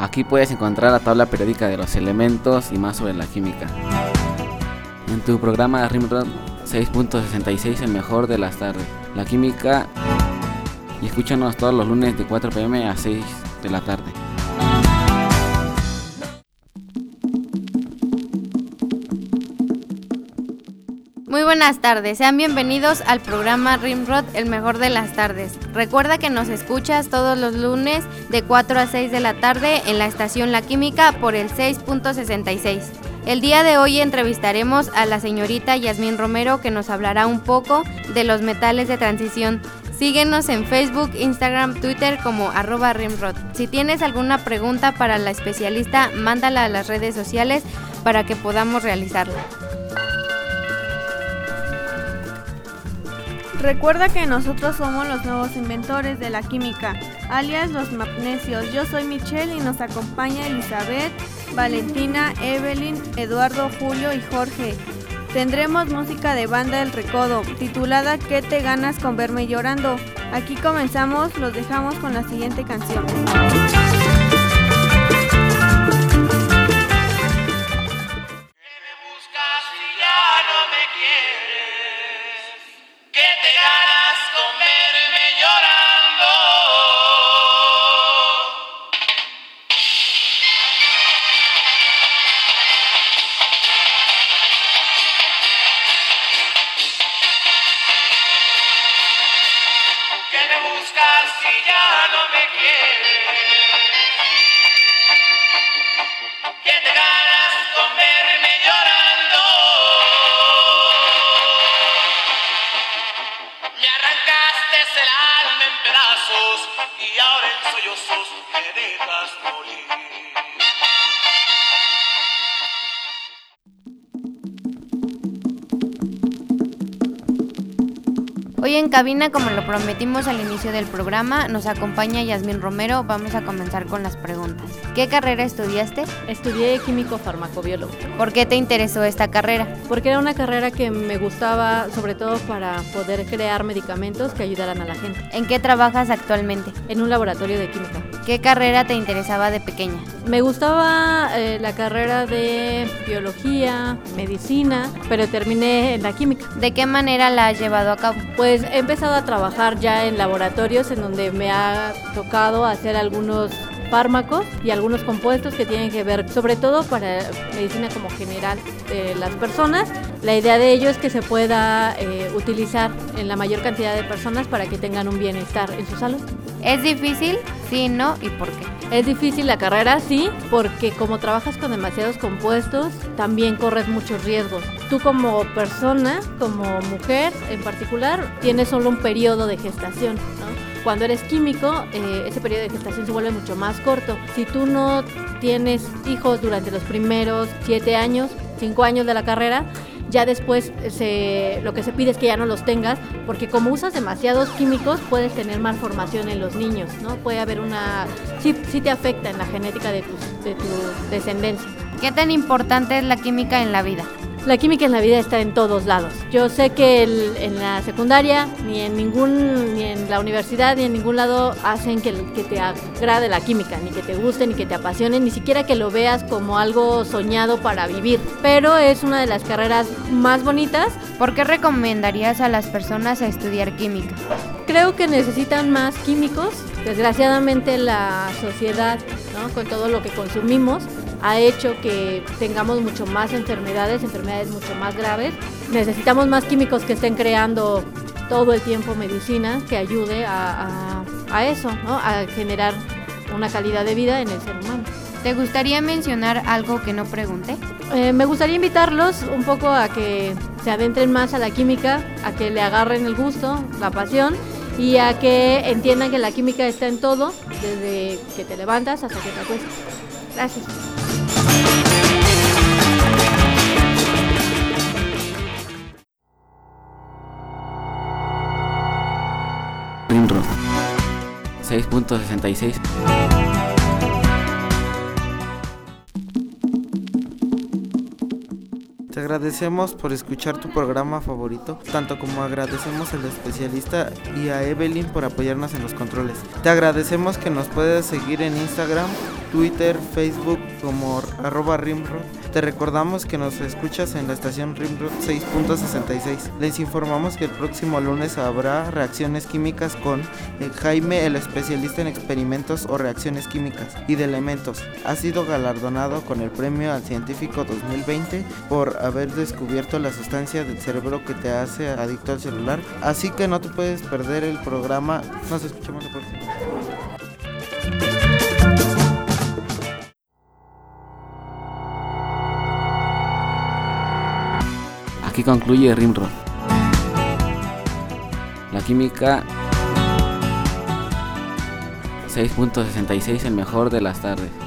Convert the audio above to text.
Aquí puedes encontrar la tabla periódica de los elementos y más sobre la química. En tu programa Rimrod 6.66, el mejor de las tardes, la química, y escúchanos todos los lunes de 4 p.m. a 6 de la tarde. Muy buenas tardes, sean bienvenidos al programa Rimrod, el mejor de las tardes. Recuerda que nos escuchas todos los lunes de 4 a 6 de la tarde en la estación La Química por el 6.66. El día de hoy entrevistaremos a la señorita Yasmín Romero, que nos hablará un poco de los metales de transición. Síguenos en Facebook, Instagram, Twitter como @Rimrod. Si tienes alguna pregunta para la especialista, mándala a las redes sociales para que podamos realizarla. Recuerda que nosotros somos los nuevos inventores de la química, alias los magnesios. Yo soy Michelle y nos acompaña Elizabeth, Valentina, Evelyn, Eduardo, Julio y Jorge. Tendremos música de Banda El Recodo, titulada ¿Qué te ganas con verme llorando? Aquí comenzamos, los dejamos con la siguiente canción. Y ahora en sollozos me dejas morir. Hoy en cabina, como lo prometimos al inicio del programa, nos acompaña Yasmín Romero. Vamos a comenzar con las preguntas. ¿Qué carrera estudiaste? Estudié químico farmacobiólogo. ¿Por qué te interesó esta carrera? Porque era una carrera que me gustaba, sobre todo para poder crear medicamentos que ayudaran a la gente. ¿En qué trabajas actualmente? En un laboratorio de química. ¿Qué carrera te interesaba de pequeña? Me gustaba la carrera de biología, medicina, pero terminé en la química. ¿De qué manera la has llevado a cabo? Pues he empezado a trabajar ya en laboratorios en donde me ha tocado hacer algunos fármacos y algunos compuestos que tienen que ver, sobre todo para medicina como general de las personas. La idea de ello es que se pueda utilizar en la mayor cantidad de personas para que tengan un bienestar en su salud. ¿Es difícil? Sí, no, ¿y por qué? Es difícil la carrera, sí, porque como trabajas con demasiados compuestos, también corres muchos riesgos. Tú como persona, como mujer en particular, tienes solo un periodo de gestación, ¿no? Cuando eres químico, ese periodo de gestación se vuelve mucho más corto. Si tú no tienes hijos durante los primeros 7 años, 5 años de la carrera, ya después lo que se pide es que ya no los tengas, porque como usas demasiados químicos puedes tener malformación en los niños, ¿no? Puede haber sí te afecta en la genética de tu descendencia. ¿Qué tan importante es la química en la vida? La química en la vida está en todos lados. Yo sé que en la secundaria, ni en la universidad, ni en ningún lado hacen que te agrade la química, ni que te guste, ni que te apasione, ni siquiera que lo veas como algo soñado para vivir. Pero es una de las carreras más bonitas. ¿Por qué recomendarías a las personas a estudiar química? Creo que necesitan más químicos. Desgraciadamente la sociedad, ¿no?, con todo lo que consumimos, ha hecho que tengamos mucho más enfermedades mucho más graves. Necesitamos más químicos que estén creando todo el tiempo medicina que ayude a eso, ¿no?, a generar una calidad de vida en el ser humano. ¿Te gustaría mencionar algo que no pregunté? Me gustaría invitarlos un poco a que se adentren más a la química, a que le agarren el gusto, la pasión, y a que entiendan que la química está en todo, desde que te levantas hasta que te acuestas. Gracias. Rimrod 6.66. Muchas agradecemos por escuchar tu programa favorito, tanto como agradecemos al especialista y a Evelyn por apoyarnos en los controles. Te agradecemos que nos puedes seguir en Instagram, Twitter, Facebook como @Rimrod. Te recordamos que nos escuchas en la estación Rimrod 6.66. Les informamos que el próximo lunes habrá reacciones químicas con Jaime, el especialista en experimentos o reacciones químicas y de elementos. Ha sido galardonado con el premio al científico 2020 por haber descubierto la sustancia del cerebro que te hace adicto al celular. Así que no te puedes perder el programa. Nos escuchamos la próxima. Aquí concluye Rimrod. La química 6.66, el mejor de las tardes.